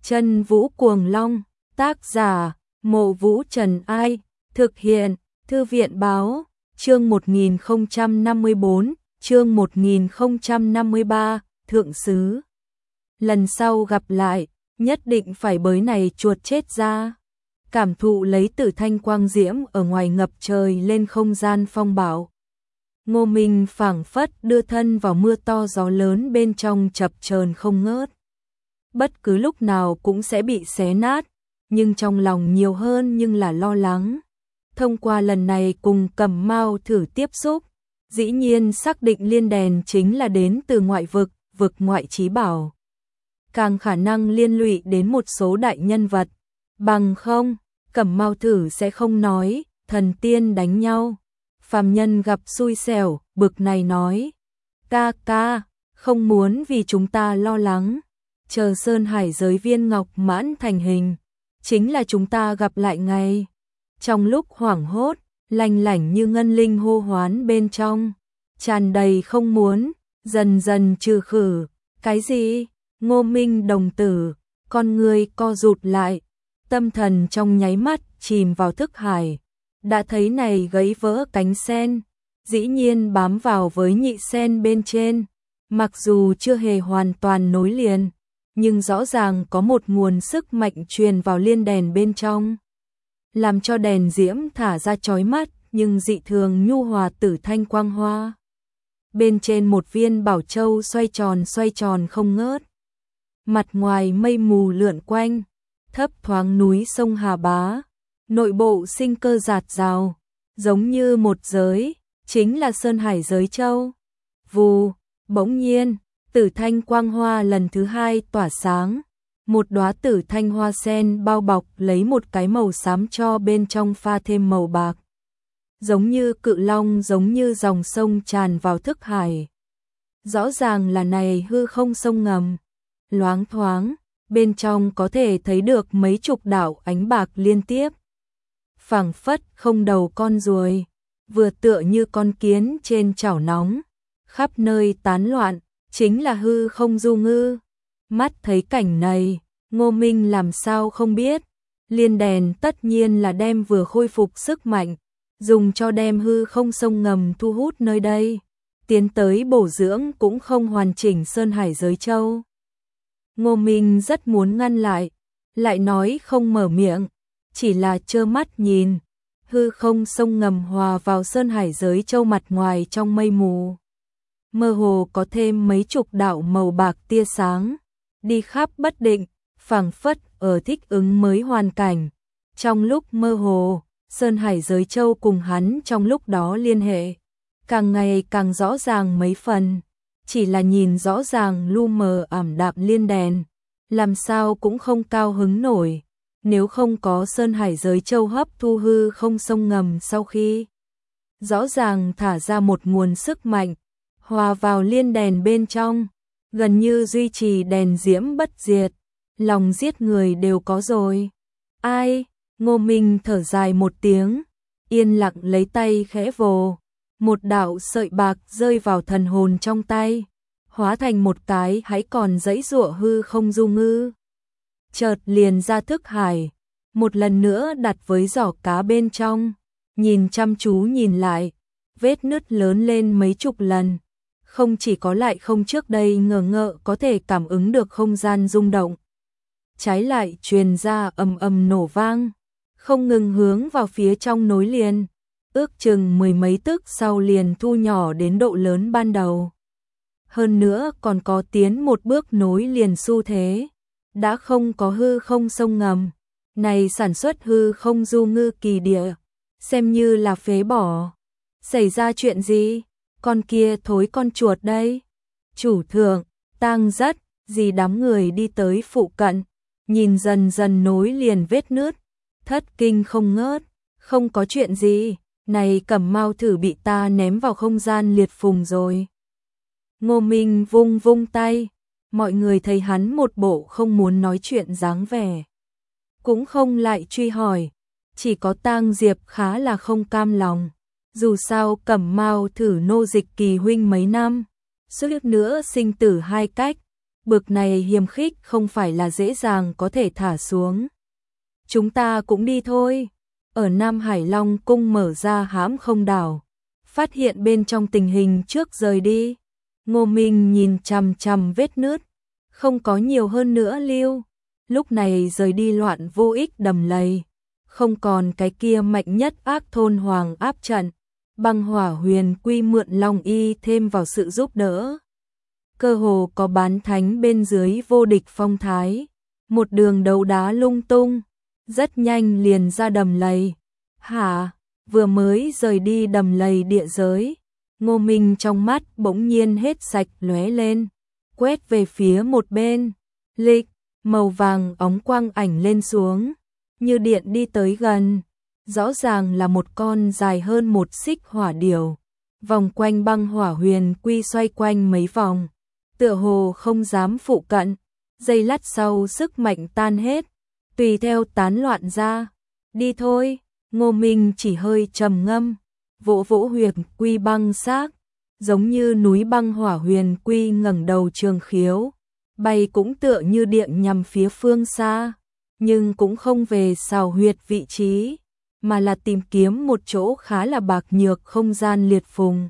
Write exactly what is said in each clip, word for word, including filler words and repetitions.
Chân Vũ Cuồng Long, tác giả, Mộ Vũ Trần Ai, thực hiện, Thư viện Báo, chương một nghìn không trăm năm mươi bốn, chương một nghìn không trăm năm mươi ba, Thượng Sứ. Lần sau gặp lại, nhất định phải bới này chuột chết ra. Cảm thụ lấy tử thanh quang diễm ở ngoài ngập trời lên không gian phong bạo. Ngô Minh phảng phất đưa thân vào mưa to gió lớn bên trong chập chờn không ngớt. Bất cứ lúc nào cũng sẽ bị xé nát, nhưng trong lòng nhiều hơn nhưng là lo lắng. Thông qua lần này cùng Cẩm Mao thử tiếp xúc, dĩ nhiên xác định liên đèn chính là đến từ ngoại vực, vực ngoại trí bảo. Càng khả năng liên lụy đến một số đại nhân vật, bằng không, Cẩm Mao thử sẽ không nói, thần tiên đánh nhau. Phàm nhân gặp xui xẻo, bực này nói, ca ca, không muốn vì chúng ta lo lắng, chờ Sơn Hải giới viên ngọc mãn thành hình, chính là chúng ta gặp lại ngày. Trong lúc hoảng hốt, lanh lảnh như ngân linh hô hoán bên trong, tràn đầy không muốn, dần dần trừ khử, cái gì? Ngô Minh đồng tử, con người co rụt lại, tâm thần trong nháy mắt chìm vào thức hải. Đã thấy này gãy vỡ cánh sen, dĩ nhiên bám vào với nhị sen bên trên, mặc dù chưa hề hoàn toàn nối liền, nhưng rõ ràng có một nguồn sức mạnh truyền vào liên đèn bên trong, làm cho đèn diễm thả ra chói mắt nhưng dị thường nhu hòa tử thanh quang hoa. Bên trên một viên bảo châu xoay tròn xoay tròn không ngớt, mặt ngoài mây mù lượn quanh, thấp thoáng núi sông Hà Bá. Nội bộ sinh cơ rạt rào, giống như một giới, chính là Sơn Hải giới châu. Vù, bỗng nhiên, tử thanh quang hoa lần thứ hai tỏa sáng. Một đóa tử thanh hoa sen bao bọc lấy một cái màu xám cho bên trong pha thêm màu bạc. Giống như cự long, giống như dòng sông tràn vào thức hải. Rõ ràng là này hư không sông ngầm, loáng thoáng, bên trong có thể thấy được mấy chục đạo ánh bạc liên tiếp. Phảng phất không đầu con ruồi, vừa tựa như con kiến trên chảo nóng, khắp nơi tán loạn, chính là hư không du ngư. Mắt thấy cảnh này, Ngô Minh làm sao không biết, liên đèn tất nhiên là đem vừa khôi phục sức mạnh, dùng cho đem hư không sông ngầm thu hút nơi đây, tiến tới bổ dưỡng cũng không hoàn chỉnh Sơn Hải giới châu. Ngô Minh rất muốn ngăn lại, lại nói không mở miệng. Chỉ là trơ mắt nhìn, hư không sông ngầm hòa vào Sơn Hải giới châu mặt ngoài trong mây mù. Mơ hồ có thêm mấy chục đạo màu bạc tia sáng, đi khắp bất định, phảng phất ở thích ứng mới hoàn cảnh. Trong lúc mơ hồ, Sơn Hải giới châu cùng hắn trong lúc đó liên hệ, càng ngày càng rõ ràng mấy phần, chỉ là nhìn rõ ràng lu mờ ảm đạm liên đèn, làm sao cũng không cao hứng nổi. Nếu không có Sơn Hải giới châu hấp thu hư không sông ngầm sau khi rõ ràng thả ra một nguồn sức mạnh, hòa vào liên đèn bên trong, gần như duy trì đèn diễm bất diệt, lòng giết người đều có rồi. Ai? Ngô Minh thở dài một tiếng, yên lặng lấy tay khẽ vồ, một đạo sợi bạc rơi vào thần hồn trong tay, hóa thành một cái hãy còn giãy giụa hư không du ngư. Chợt liền ra thức hải, một lần nữa đặt với giỏ cá bên trong, nhìn chăm chú nhìn lại, vết nứt lớn lên mấy chục lần, không chỉ có lại không trước đây ngờ ngợ có thể cảm ứng được không gian rung động, trái lại truyền ra ầm ầm nổ vang, không ngừng hướng vào phía trong nối liền, ước chừng mười mấy tức sau liền thu nhỏ đến độ lớn ban đầu. Hơn nữa còn có tiến một bước nối liền xu thế. Đã không có hư không sông ngầm, này sản xuất hư không du ngư kỳ địa, xem như là phế bỏ. Xảy ra chuyện gì? Con kia thối con chuột đây. Chủ thượng, tang rất, gì đám người đi tới phụ cận, nhìn dần dần nối liền vết nứt, thất kinh không ngớt, không có chuyện gì, này Cẩm Mao thử bị ta ném vào không gian liệt phùng rồi. Ngô Minh vung vung tay. Mọi người thấy hắn một bộ không muốn nói chuyện dáng vẻ, cũng không lại truy hỏi, chỉ có Tang Diệp khá là không cam lòng. Dù sao Cẩm Mao thử nô dịch Kỳ huynh mấy năm, suýt nữa sinh tử hai cách, Bực này hiềm khích không phải là dễ dàng có thể thả xuống. Chúng ta cũng đi thôi. Ở Nam Hải Long cung mở ra hãm không đảo, phát hiện bên trong tình hình trước rời đi. Ngô Minh nhìn chằm chằm vết nứt, không có nhiều hơn nữa lưu. Lúc này rời đi loạn vô ích đầm lầy, không còn cái kia mạnh nhất ác thôn hoàng áp trận. Băng hỏa huyền quy mượn long y thêm vào sự giúp đỡ. Cơ hồ có bán thánh bên dưới vô địch phong thái. Một đường đấu đá lung tung, rất nhanh liền ra đầm lầy. Hả, vừa mới rời đi đầm lầy địa giới, Ngô Minh trong mắt bỗng nhiên hết sạch lóe lên, quét về phía một bên. Lịch, màu vàng óng quang ảnh lên xuống, như điện đi tới gần. Rõ ràng là một con dài hơn một xích hỏa điểu, vòng quanh băng hỏa huyền quy xoay quanh mấy vòng, tựa hồ không dám phụ cận. Giây lát sau sức mạnh tan hết, tùy theo tán loạn ra. Đi thôi. Ngô Minh chỉ hơi trầm ngâm, vỗ vỗ huyền quy băng xác, giống như núi băng hỏa huyền quy ngẩng đầu trường khiếu, bay cũng tựa như điện nhằm phía phương xa, nhưng cũng không về xào huyệt vị trí, mà là tìm kiếm một chỗ khá là bạc nhược không gian liệt phùng.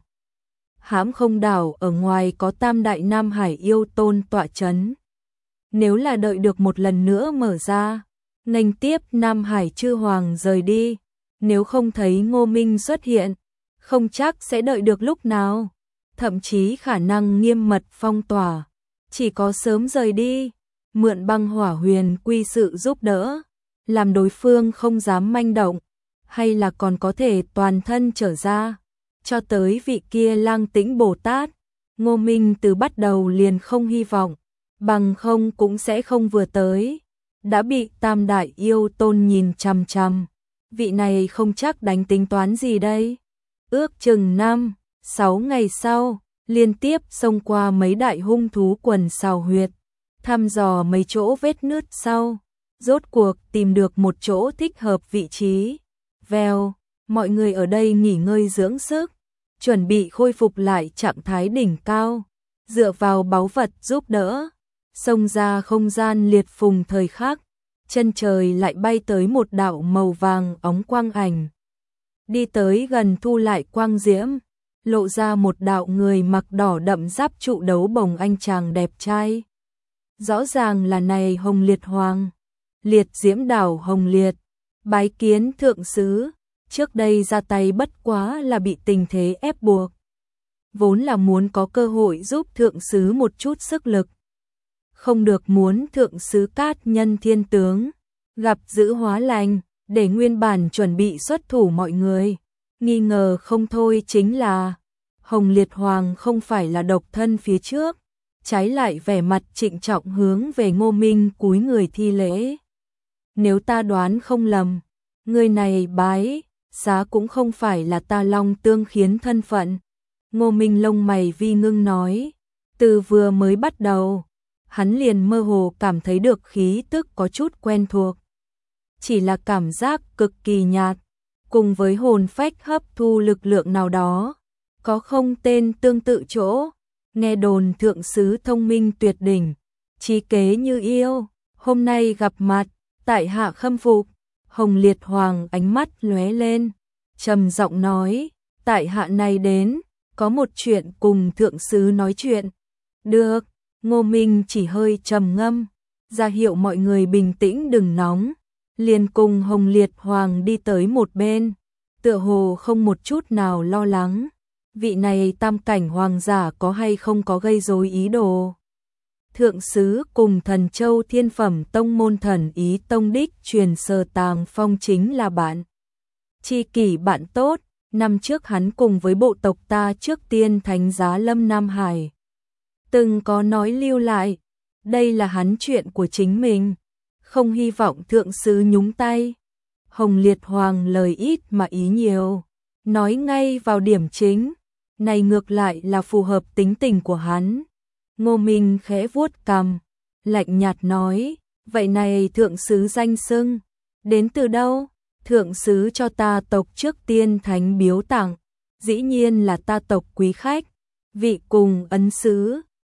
Hãm không đảo ở ngoài có tam đại Nam Hải yêu tôn tọa chấn. Nếu là đợi được một lần nữa mở ra, nghênh tiếp Nam Hải chư hoàng rời đi, nếu không thấy Ngô Minh xuất hiện, không chắc sẽ đợi được lúc nào, thậm chí khả năng nghiêm mật phong tỏa, chỉ có sớm rời đi, mượn băng hỏa huyền quy sự giúp đỡ, làm đối phương không dám manh động, hay là còn có thể toàn thân trở ra. Cho tới vị kia Lang Tĩnh Bồ Tát, Ngô Minh từ bắt đầu liền không hy vọng, bằng không cũng sẽ không vừa tới, đã bị tam đại yêu tôn nhìn chằm chằm. Vị này không chắc đánh tính toán gì đây. Ước chừng năm, sáu ngày sau, liên tiếp xông qua mấy đại hung thú quần xào huyệt, thăm dò mấy chỗ vết nứt sau, rốt cuộc tìm được một chỗ thích hợp vị trí. Vèo, mọi người ở đây nghỉ ngơi dưỡng sức, chuẩn bị khôi phục lại trạng thái đỉnh cao, dựa vào báu vật giúp đỡ, xông ra không gian liệt phùng thời khắc. Chân trời lại bay tới một đạo màu vàng óng quang ảnh. Đi tới gần thu lại quang diễm, lộ ra một đạo người mặc đỏ đậm giáp trụ đấu bồng anh chàng đẹp trai. Rõ ràng là này Hồng Liệt Hoàng, Liệt Diễm đảo Hồng Liệt, bái kiến thượng sứ, trước đây ra tay bất quá là bị tình thế ép buộc. Vốn là muốn có cơ hội giúp thượng sứ một chút sức lực. Không được muốn thượng sứ cát nhân thiên tướng, gặp dữ hóa lành, để nguyên bản chuẩn bị xuất thủ mọi người. Nghi ngờ không thôi chính là, Hồng Liệt Hoàng không phải là độc thân phía trước, trái lại vẻ mặt trịnh trọng hướng về Ngô Minh cúi người thi lễ. Nếu ta đoán không lầm, người này bái, giá cũng không phải là ta Long Tương khiến thân phận. Ngô Minh lông mày vi ngưng nói, từ vừa mới bắt đầu, hắn liền mơ hồ cảm thấy được khí tức có chút quen thuộc. Chỉ là cảm giác cực kỳ nhạt, cùng với hồn phách hấp thu lực lượng nào đó, có không tên tương tự chỗ. Nghe đồn thượng sứ thông minh tuyệt đỉnh, trí kế như yêu, hôm nay gặp mặt, tại hạ khâm phục. Hồng Liệt Hoàng ánh mắt lóe lên, trầm giọng nói, tại hạ này đến, có một chuyện cùng thượng sứ nói chuyện. Được. Ngô Minh chỉ hơi trầm ngâm, ra hiệu mọi người bình tĩnh đừng nóng, liền cùng Hồng Liệt Hoàng đi tới một bên, tựa hồ không một chút nào lo lắng, vị này tam cảnh hoàng giả có hay không có gây rối ý đồ. Thượng sứ cùng Thần Châu Thiên Phẩm Tông môn Thần Ý Tông đích truyền Sở Tàng Phong chính là bạn tri kỷ bạn tốt, năm trước hắn cùng với bộ tộc ta trước tiên thánh giá Lâm Nam Hải. Từng có nói lưu lại, đây là hắn chuyện của chính mình, không hy vọng thượng sứ nhúng tay. Hồng Liệt Hoàng lời ít mà ý nhiều, nói ngay vào điểm chính, này ngược lại là phù hợp tính tình của hắn. Ngô Minh khẽ vuốt cằm, lạnh nhạt nói, vậy này thượng sứ danh xưng, đến từ đâu? Thượng sứ cho ta tộc trước tiên thánh biếu tặng, dĩ nhiên là ta tộc quý khách, vị cùng ấn sứ.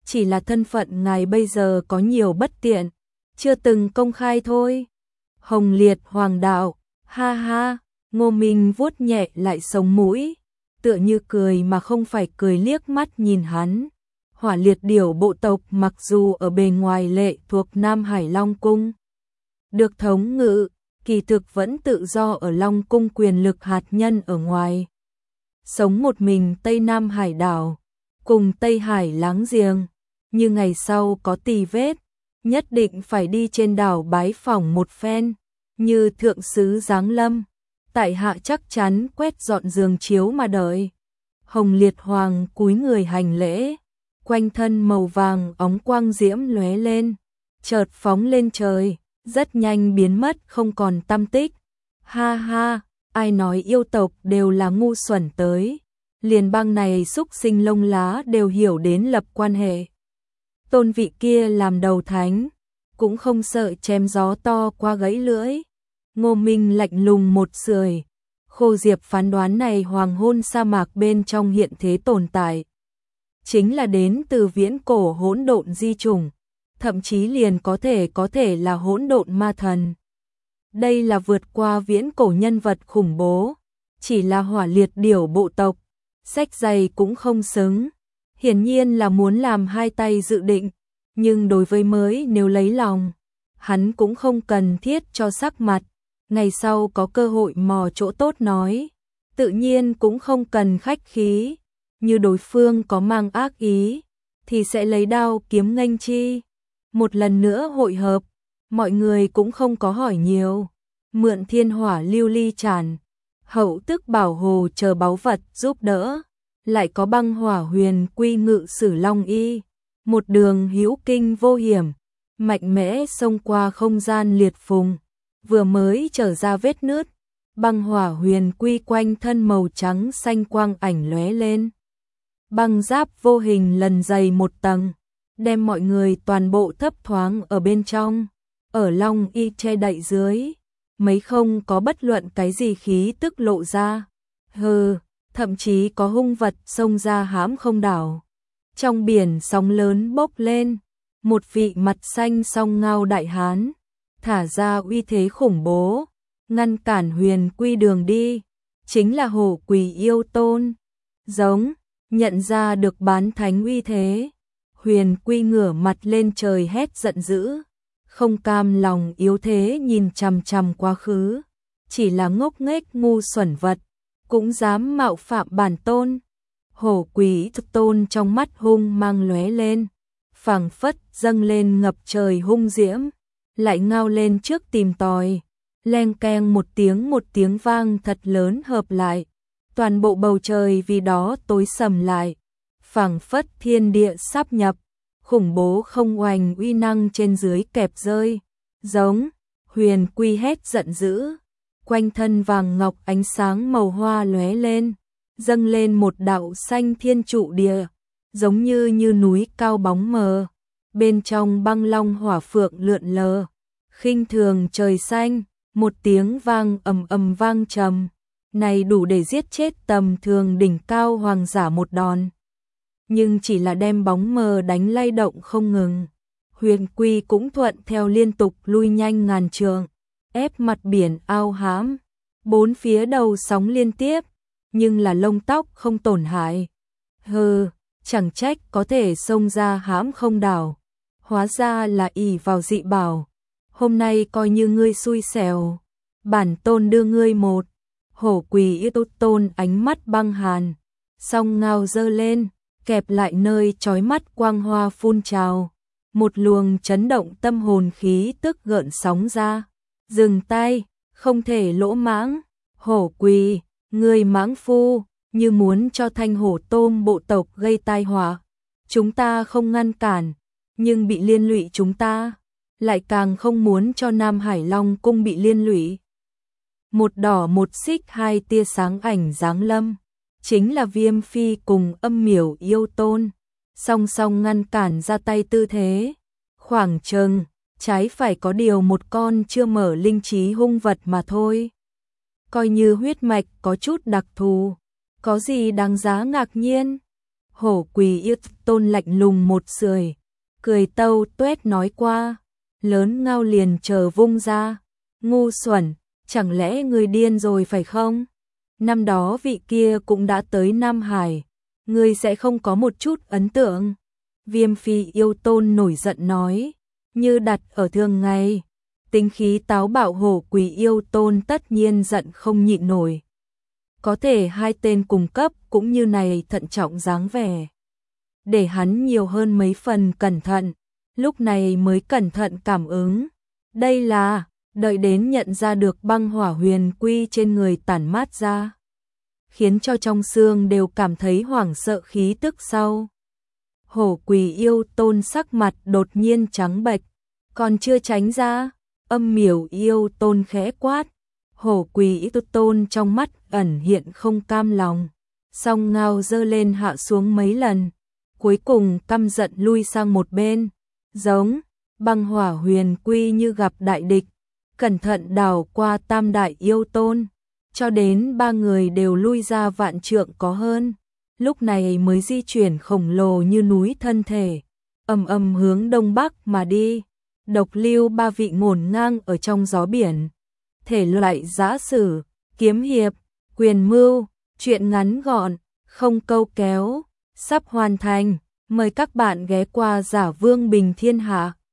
chỉ là thân phận ngài bây giờ có nhiều bất tiện, chưa từng công khai thôi. Hồng Liệt Hoàng đạo, ha ha, Ngô Minh vuốt nhẹ lại sống mũi, tựa như cười mà không phải cười liếc mắt nhìn hắn. Hỏa Liệt Điểu bộ tộc mặc dù ở bề ngoài lệ thuộc Nam Hải Long Cung, được thống ngự, kỳ thực vẫn tự do ở Long Cung quyền lực hạt nhân ở ngoài. Sống một mình Tây Nam Hải đảo, cùng Tây Hải láng giềng, như ngày sau có tì vết, nhất định phải đi trên đảo bái phỏng một phen, như thượng sứ giáng lâm, tại hạ chắc chắn quét dọn giường chiếu mà đợi. Hồng Liệt Hoàng cúi người hành lễ, quanh thân màu vàng óng quang diễm lóe lên, chợt phóng lên trời, rất nhanh biến mất không còn tăm tích. Ha ha, ai nói yêu tộc đều là ngu xuẩn tới, liền bang này xúc sinh lông lá đều hiểu đến lập quan hệ. Tôn vị kia làm đầu thánh, cũng không sợ chém gió to qua gãy lưỡi. Ngô Minh lạnh lùng một sưởi, Khô Diệp phán đoán này hoàng hôn sa mạc bên trong hiện thế tồn tại, chính là đến từ viễn cổ hỗn độn di chủng, thậm chí liền có thể có thể là hỗn độn ma thần. Đây là vượt qua viễn cổ nhân vật khủng bố, chỉ là Hỏa Liệt Điểu bộ tộc, sách dày cũng không xứng. Hiển nhiên là muốn làm hai tay dự định, nhưng đối với mới nếu lấy lòng, hắn cũng không cần thiết cho sắc mặt, ngày sau có cơ hội mò chỗ tốt nói, tự nhiên cũng không cần khách khí, như đối phương có mang ác ý, thì sẽ lấy đao kiếm nghênh chi. Một lần nữa hội hợp, mọi người cũng không có hỏi nhiều, mượn thiên hỏa lưu ly tràn, hậu tức bảo hồ chờ báu vật giúp đỡ, lại có băng hỏa huyền quy ngự sử long y, một đường hữu kinh vô hiểm, mạnh mẽ xông qua không gian liệt phùng, vừa mới trở ra vết nứt, băng hỏa huyền quy quanh thân màu trắng xanh quang ảnh lóe lên. Băng giáp vô hình lần dày một tầng, đem mọi người toàn bộ thấp thoáng ở bên trong, ở long y che đậy dưới, mấy không có bất luận cái gì khí tức lộ ra. Hừ, thậm chí có hung vật xông ra hãm không đảo. Trong biển sóng lớn bốc lên, một vị mặt xanh song ngao đại hán, thả ra uy thế khủng bố, ngăn cản huyền quy đường đi, chính là Hổ Quỷ Yêu Tôn. Giống, nhận ra được bán thánh uy thế, huyền quy ngửa mặt lên trời hét giận dữ, không cam lòng yếu thế nhìn chằm chằm quá khứ, chỉ là ngốc nghếch ngu xuẩn vật, cũng dám mạo phạm bản tôn. Hổ Quỷ Tôn trong mắt hung mang lóe lên, phảng phất dâng lên ngập trời hung diễm, lại ngao lên trước tìm tòi, leng keng một tiếng một tiếng vang thật lớn hợp lại, toàn bộ bầu trời vì đó tối sầm lại, phảng phất thiên địa sáp nhập, khủng bố không oanh uy năng trên dưới kẹp rơi. Giống, huyền quy hét giận dữ, quanh thân vàng ngọc ánh sáng màu hoa lóe lên, dâng lên một đạo xanh thiên trụ địa, giống như như núi cao bóng mờ, bên trong băng long hỏa phượng lượn lờ, khinh thường trời xanh, một tiếng vang ầm ầm vang trầm, này đủ để giết chết tầm thường đỉnh cao hoàng giả một đòn. Nhưng chỉ là đem bóng mờ đánh lay động không ngừng, huyền quy cũng thuận theo liên tục lui nhanh ngàn trượng, ép mặt biển ao hãm, bốn phía đầu sóng liên tiếp, nhưng là lông tóc không tổn hại. Hừ, chẳng trách có thể xông ra hãm không đảo, hóa ra là ỷ vào dị bảo, hôm nay coi như ngươi xui xẻo, bản tôn đưa ngươi một. Hổ Quỷ Yêu Tôn ánh mắt băng hàn, song ngao dơ lên, kẹp lại nơi chói mắt quang hoa phun trào, một luồng chấn động tâm hồn khí tức gợn sóng ra. Dừng tay, không thể lỗ mãng, Hổ Quỷ, ngươi mãng phu, như muốn cho Thanh Hổ Tôm bộ tộc gây tai họa. Chúng ta không ngăn cản, nhưng bị liên lụy chúng ta, lại càng không muốn cho Nam Hải Long cung bị liên lụy. Một đỏ một xích hai tia sáng ảnh giáng lâm, chính là Viêm Phi cùng Âm Miểu Yêu Tôn, song song ngăn cản ra tay tư thế. Khoảng chừng, trái phải có điều một con chưa mở linh trí hung vật mà thôi. Coi như huyết mạch có chút đặc thù, có gì đáng giá ngạc nhiên. Hổ Quỳ Yêu Tôn lạnh lùng một sưởi, cười tâu tuét nói qua, lớn ngao liền chờ vung ra, ngu xuẩn, chẳng lẽ ngươi điên rồi phải không? Năm đó vị kia cũng đã tới Nam Hải, ngươi sẽ không có một chút ấn tượng. Viêm Phi Yêu Tôn nổi giận nói, như đặt ở thường ngày, tính khí táo bạo Hổ Quỳ Yêu Tôn tất nhiên giận không nhịn nổi. Có thể hai tên cùng cấp cũng như này thận trọng dáng vẻ. Để hắn nhiều hơn mấy phần cẩn thận, lúc này mới cẩn thận cảm ứng. Đây là, đợi đến nhận ra được băng hỏa huyền quy trên người tản mát ra, khiến cho trong xương đều cảm thấy hoảng sợ khí tức sau. Hổ Quỳ Yêu Tôn sắc mặt đột nhiên trắng bệch, còn chưa tránh ra, Âm Miểu Yêu Tôn khẽ quát. Hổ Quỳ Yêu Tôn trong mắt ẩn hiện không cam lòng, song ngao dơ lên hạ xuống mấy lần, cuối cùng căm giận lui sang một bên, giống băng hỏa huyền quy như gặp đại địch, cẩn thận đảo qua tam đại yêu tôn, cho đến ba người đều lui ra vạn trượng có hơn, lúc này mới di chuyển khổng lồ như núi thân thể, ầm ầm hướng đông bắc mà đi. Độc Lưu ba vị ngổn ngang ở trong gió biển, thể loại giã sử, kiếm hiệp, quyền mưu, truyện ngắn gọn, không câu kéo, sắp hoàn thành. Mời các bạn ghé qua Giả Vương Bình Thiên Hạ.